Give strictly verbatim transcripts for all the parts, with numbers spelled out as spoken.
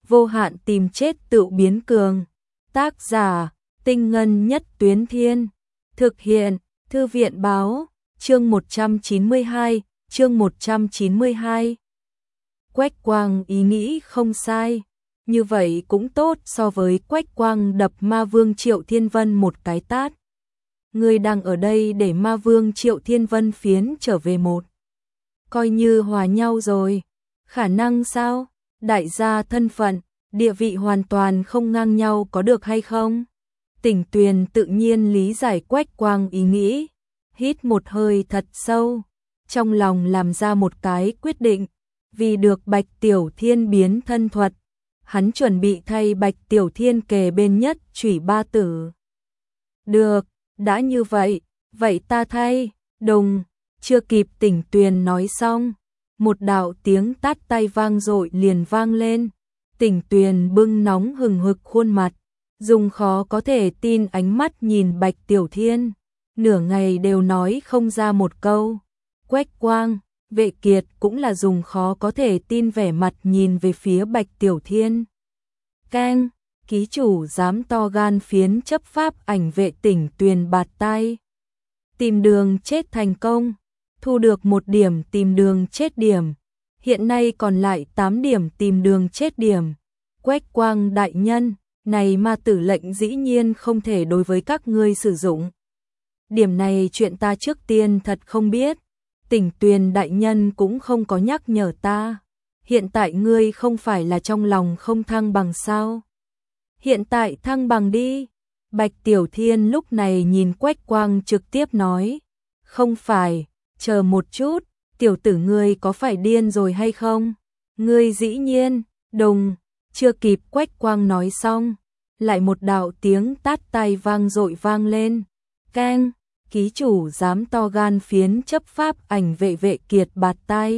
vô hạn tìm chết tự biến cường. Tác giả, Tinh Ngân Nhất Tuyến Thiên. Thực hiện, Thư viện Báo, chương một trăm chín mươi hai, chương một trăm chín mươi hai. Quách Quang ý nghĩ không sai, như vậy cũng tốt so với Quách Quang đập ma vương Triệu Thiên Vân một cái tát. Ngươi đang ở đây để ma vương Triệu Thiên Vân phiến trở về một. Coi như hòa nhau rồi, khả năng sao? Đại gia thân phận, địa vị hoàn toàn không ngang nhau có được hay không? Tỉnh Tuyền tự nhiên lý giải Quách Quang ý nghĩ, hít một hơi thật sâu, trong lòng làm ra một cái quyết định, vì được Bạch Tiểu Thiên biến thân thuật, hắn chuẩn bị thay Bạch Tiểu Thiên kề bên nhất chủy ba tử. Được, đã như vậy, vậy ta thay, đùng, chưa kịp Tỉnh Tuyền nói xong, một đạo tiếng tát tay vang dội liền vang lên. Tỉnh Tuyền bưng nóng hừng hực khuôn mặt, dùng khó có thể tin ánh mắt nhìn Bạch Tiểu Thiên, nửa ngày đều nói không ra một câu. Quách Quang, Vệ Kiệt cũng là dùng khó có thể tin vẻ mặt nhìn về phía Bạch Tiểu Thiên. Keng, ký chủ dám to gan phiến chấp pháp ảnh Vệ Tỉnh Tuyền bạt tay. Tìm đường chết thành công, thu được một điểm tìm đường chết điểm. Hiện nay còn lại tám điểm tìm đường chết điểm. Quách Quang đại nhân, này ma tử lệnh dĩ nhiên không thể đối với các ngươi sử dụng. Điểm này chuyện ta trước tiên thật không biết. Tỉnh Tuyền đại nhân cũng không có nhắc nhở ta. Hiện tại ngươi không phải là trong lòng không thăng bằng sao? Hiện tại thăng bằng đi. Bạch Tiểu Thiên lúc này nhìn Quách Quang trực tiếp nói. Không phải, chờ một chút. Tiểu tử ngươi có phải điên rồi hay không? Ngươi dĩ nhiên, đùng, chưa kịp Quách Quang nói xong, lại một đạo tiếng tát tay vang dội vang lên. Keng, ký chủ dám to gan phiến chấp pháp ảnh Vệ Vệ Kiệt bạt tay.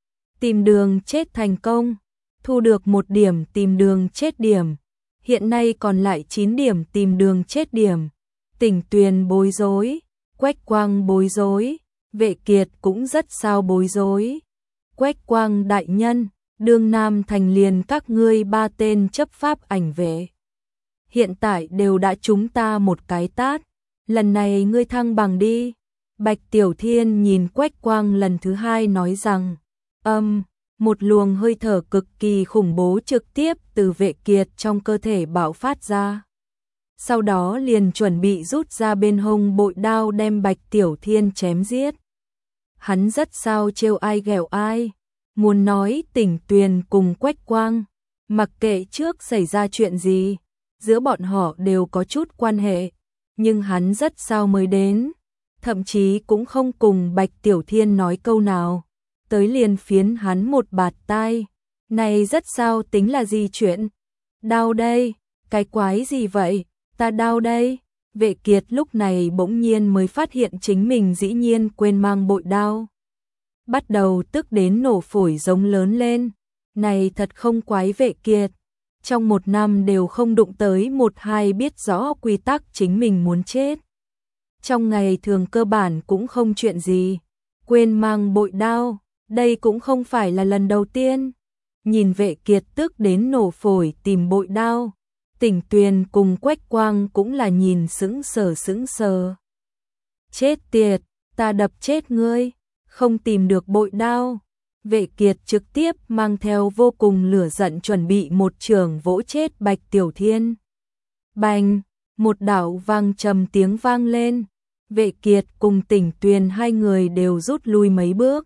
Tìm đường chết thành công, thu được một điểm tìm đường chết điểm. Hiện nay còn lại chín điểm tìm đường chết điểm. Tỉnh Tuyền bối rối, Quách Quang bối rối. Vệ Kiệt cũng rất sao bối rối. Quách Quang đại nhân, đương Nam thành liền các ngươi ba tên chấp pháp ảnh vệ. Hiện tại đều đã trúng ta một cái tát, lần này ngươi thăng bằng đi. Bạch Tiểu Thiên nhìn Quách Quang lần thứ hai nói rằng, âm, một luồng hơi thở cực kỳ khủng bố trực tiếp từ Vệ Kiệt trong cơ thể bạo phát ra. Sau đó liền chuẩn bị rút ra bên hông bội đao đem Bạch Tiểu Thiên chém giết. Hắn rất sao trêu ai ghẹo ai, muốn nói Tỉnh Tuyền cùng Quách Quang, mặc kệ trước xảy ra chuyện gì, giữa bọn họ đều có chút quan hệ, nhưng hắn rất sao mới đến, thậm chí cũng không cùng Bạch Tiểu Thiên nói câu nào, tới liền phiến hắn một bạt tai, này rất sao tính là gì chuyện, đau đây, cái quái gì vậy, ta đau đây. Vệ Kiệt lúc này bỗng nhiên mới phát hiện chính mình dĩ nhiên quên mang bội đao. Bắt đầu tức đến nổ phổi giống lớn lên. Này thật không quái Vệ Kiệt. Trong một năm đều không đụng tới một hai biết rõ quy tắc chính mình muốn chết. Trong ngày thường cơ bản cũng không chuyện gì. Quên mang bội đao, đây cũng không phải là lần đầu tiên. Nhìn Vệ Kiệt tức đến nổ phổi tìm bội đao. Tỉnh Tuyền cùng Quách Quang cũng là nhìn sững sờ sững sờ. Chết tiệt, ta đập chết ngươi, không tìm được bội đao. Vệ Kiệt trực tiếp mang theo vô cùng lửa giận chuẩn bị một trường vỗ chết Bạch Tiểu Thiên. Bành, một đạo vang trầm tiếng vang lên. Vệ Kiệt cùng Tỉnh Tuyền hai người đều rút lui mấy bước.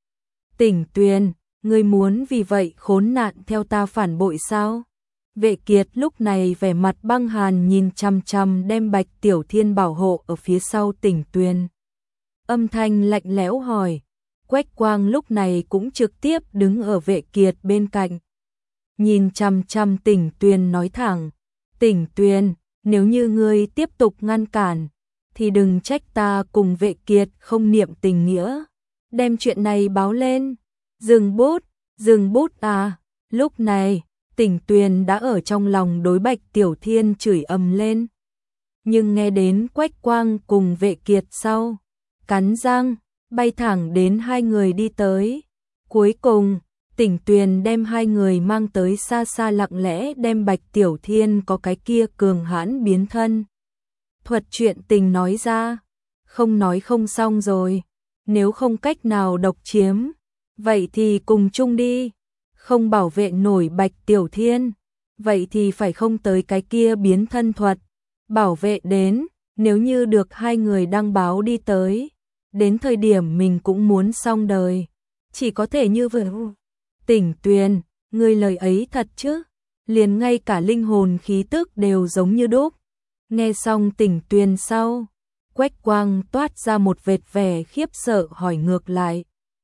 Tỉnh Tuyền, ngươi muốn vì vậy khốn nạn theo ta phản bội sao? Vệ Kiệt lúc này vẻ mặt băng hàn nhìn chằm chằm đem Bạch Tiểu Thiên bảo hộ ở phía sau Tỉnh Tuyền. Âm thanh lạnh lẽo hỏi, Quách Quang lúc này cũng trực tiếp đứng ở Vệ Kiệt bên cạnh. Nhìn chằm chằm Tỉnh Tuyền nói thẳng, Tỉnh Tuyền, nếu như ngươi tiếp tục ngăn cản, thì đừng trách ta cùng Vệ Kiệt không niệm tình nghĩa. Đem chuyện này báo lên, dừng bút, dừng bút à, lúc này. Tỉnh Tuyền đã ở trong lòng đối Bạch Tiểu Thiên chửi ầm lên. Nhưng nghe đến Quách Quang cùng Vệ Kiệt sau, cắn răng, bay thẳng đến hai người đi tới. Cuối cùng, Tỉnh Tuyền đem hai người mang tới xa xa, lặng lẽ đem Bạch Tiểu Thiên có cái kia cường hãn biến thân thuật chuyện tình nói ra. Không nói không xong rồi, nếu không cách nào độc chiếm, vậy thì cùng chung đi. Không bảo vệ nổi Bạch Tiểu Thiên, vậy thì phải không tới cái kia biến thân thuật. Bảo vệ đến, nếu như được hai người đăng báo đi tới, đến thời điểm mình cũng muốn xong đời. Chỉ có thể như vậy. Tỉnh Tuyền, người lời ấy thật chứ? Liền ngay cả linh hồn khí tức đều giống như đúc. Nghe xong Tỉnh Tuyền sau, Quách Quang toát ra một vệt vẻ khiếp sợ hỏi ngược lại.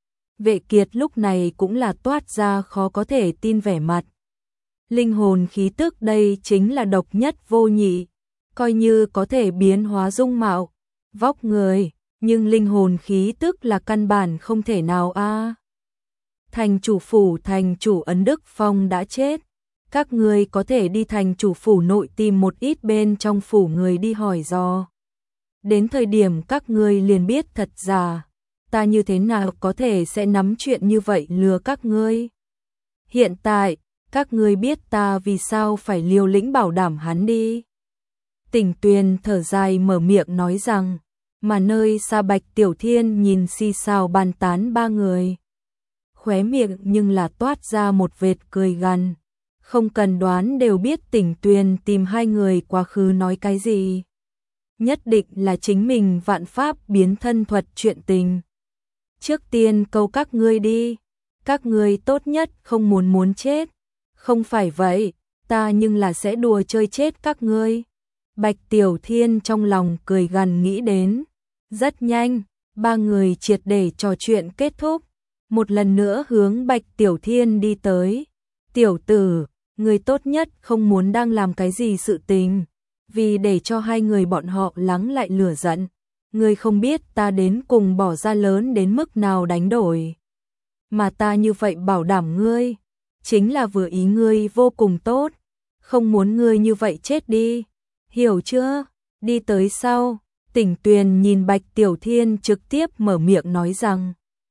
Vệ Kiệt lúc này cũng là toát ra khó có thể tin vẻ mặt. Linh hồn khí tức đây chính là độc nhất vô nhị, coi như có thể biến hóa dung mạo, vóc người, nhưng linh hồn khí tức là căn bản không thể nào a. À. Thành chủ phủ thành chủ Ấn Đức Phong đã chết. Các ngươi có thể đi thành chủ phủ nội tìm một ít bên trong phủ người đi hỏi dò. Đến thời điểm các ngươi liền biết thật giả. Ta như thế nào có thể sẽ nắm chuyện như vậy lừa các ngươi. Hiện tại, các ngươi biết ta vì sao phải liều lĩnh bảo đảm hắn đi. Tỉnh Tuyền thở dài mở miệng nói rằng, mà nơi xa Bạch Tiểu Thiên nhìn xì xào bàn tán ba người. Khóe miệng nhưng là toát ra một vệt cười gằn. Không cần đoán đều biết Tỉnh Tuyền tìm hai người quá khứ nói cái gì. Nhất định là chính mình vạn pháp biến thân thuật chuyện tình. Trước tiên câu các ngươi đi, các ngươi tốt nhất không muốn muốn chết. Không phải vậy, ta nhưng là sẽ đùa chơi chết các ngươi. Bạch Tiểu Thiên trong lòng cười gằn nghĩ đến. Rất nhanh, ba người triệt để trò chuyện kết thúc. Một lần nữa hướng Bạch Tiểu Thiên đi tới. Tiểu tử, người tốt nhất không muốn đang làm cái gì sự tình. Vì để cho hai người bọn họ lắng lại lửa giận. Người không biết ta đến cùng bỏ ra lớn đến mức nào đánh đổi. Mà ta như vậy bảo đảm ngươi, chính là vừa ý ngươi vô cùng tốt. Không muốn ngươi như vậy chết đi. Hiểu chưa? Đi tới sau, Tỉnh Tuyền nhìn Bạch Tiểu Thiên trực tiếp mở miệng nói rằng.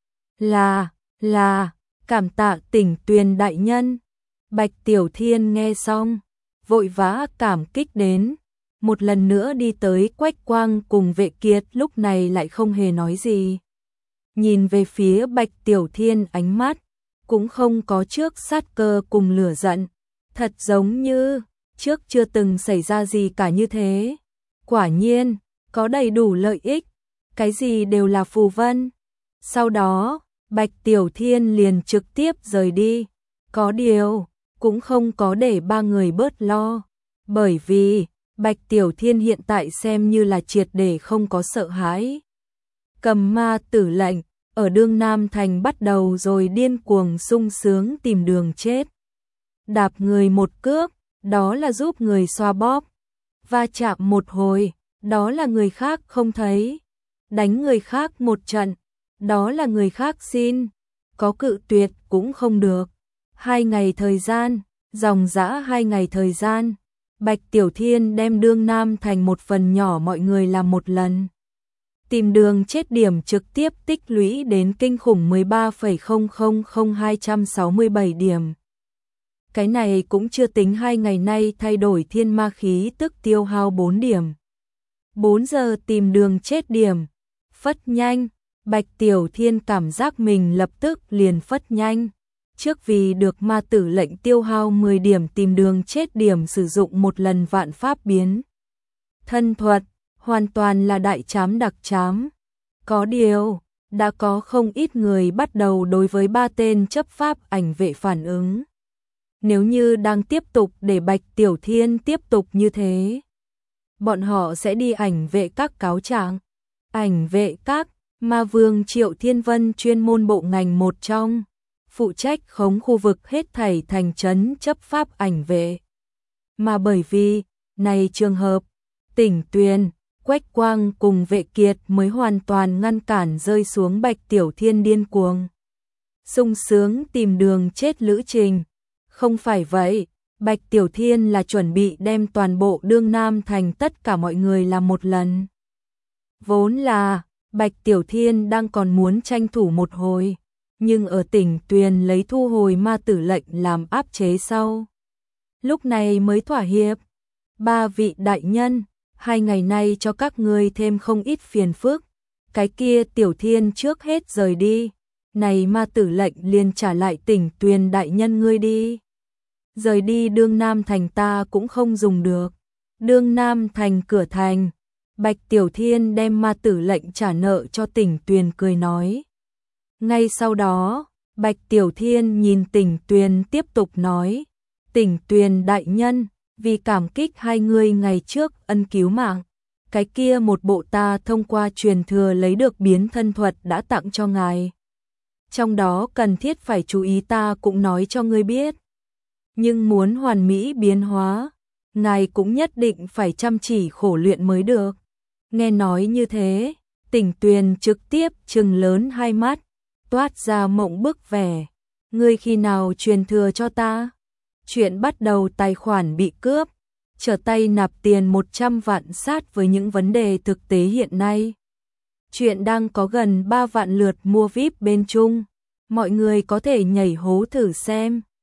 Là, là, cảm tạ Tỉnh Tuyền đại nhân. Bạch Tiểu Thiên nghe xong, vội vã cảm kích đến. Một lần nữa đi tới Quách Quang cùng Vệ Kiệt lúc này lại không hề nói gì. Nhìn về phía Bạch Tiểu Thiên ánh mắt, cũng không có trước sát cơ cùng lửa giận. Thật giống như, trước chưa từng xảy ra gì cả như thế. Quả nhiên, có đầy đủ lợi ích, cái gì đều là phù vân. Sau đó, Bạch Tiểu Thiên liền trực tiếp rời đi. Có điều, cũng không có để ba người bớt lo. Bởi vì, Bạch Tiểu Thiên hiện tại xem như là triệt để không có sợ hãi. Cầm ma tử lệnh, ở Đương Nam Thành bắt đầu rồi điên cuồng sung sướng tìm đường chết. Đạp người một cước, đó là giúp người xoa bóp. Va chạm một hồi, đó là người khác không thấy. Đánh người khác một trận, đó là người khác xin. Có cự tuyệt cũng không được. Hai ngày thời gian, dòng dã hai ngày thời gian. Bạch Tiểu Thiên đem Đương Nam Thành một phần nhỏ mọi người làm một lần. Tìm đường chết điểm trực tiếp tích lũy đến kinh khủng mười ba phẩy không không không hai sáu bảy điểm. Cái này cũng chưa tính hai ngày nay thay đổi thiên ma khí tức tiêu hao bốn điểm. bốn giờ tìm đường chết điểm. Phất nhanh, Bạch Tiểu Thiên cảm giác mình lập tức liền phất nhanh. Trước vì được ma tử lệnh tiêu hao mười điểm tìm đường chết điểm sử dụng một lần vạn pháp biến. Thân thuật, hoàn toàn là đại chám đặc chám. Có điều, đã có không ít người bắt đầu đối với ba tên chấp pháp ảnh vệ phản ứng. Nếu như đang tiếp tục để Bạch Tiểu Thiên tiếp tục như thế, bọn họ sẽ đi ảnh vệ các cáo trạng. Ảnh vệ các, Ma Vương Triệu Thiên Vân chuyên môn bộ ngành một trong, phụ trách khống khu vực hết thảy thành trấn chấp pháp ảnh vệ. Mà bởi vì, này trường hợp, Tỉnh Tuyền, Quách Quang cùng Vệ Kiệt mới hoàn toàn ngăn cản rơi xuống Bạch Tiểu Thiên điên cuồng. Sung sướng tìm đường chết lữ trình. Không phải vậy, Bạch Tiểu Thiên là chuẩn bị đem toàn bộ Đương Nam Thành tất cả mọi người làm một lần. Vốn là, Bạch Tiểu Thiên đang còn muốn tranh thủ một hồi, nhưng ở Tỉnh Tuyền lấy thu hồi ma tử lệnh làm áp chế sau. Lúc này mới thỏa hiệp. Ba vị đại nhân, hai ngày nay cho các ngươi thêm không ít phiền phức. Cái kia Tiểu Thiên trước hết rời đi. Này ma tử lệnh liền trả lại Tỉnh Tuyền đại nhân ngươi đi. Rời đi Đương Nam thành ta cũng không dùng được. Đương Nam thành cửa thành, Bạch Tiểu Thiên đem ma tử lệnh trả nợ cho Tỉnh Tuyền cười nói. Ngay sau đó, Bạch Tiểu Thiên nhìn Tỉnh Tuyền tiếp tục nói. Tỉnh Tuyền đại nhân, vì cảm kích hai người ngày trước ân cứu mạng, cái kia một bộ ta thông qua truyền thừa lấy được biến thân thuật đã tặng cho ngài. Trong đó cần thiết phải chú ý ta cũng nói cho ngươi biết. Nhưng muốn hoàn mỹ biến hóa, ngài cũng nhất định phải chăm chỉ khổ luyện mới được. Nghe nói như thế, Tỉnh Tuyền trực tiếp trừng lớn hai mắt, toát ra mộng bức vẻ. Ngươi khi nào truyền thừa cho ta? Chuyện bắt đầu tài khoản bị cướp, trở tay nạp tiền một trăm vạn sát với những vấn đề thực tế hiện nay. Chuyện đang có gần ba vạn lượt mua vi ai pi bên Trung, mọi người có thể nhảy hố thử xem.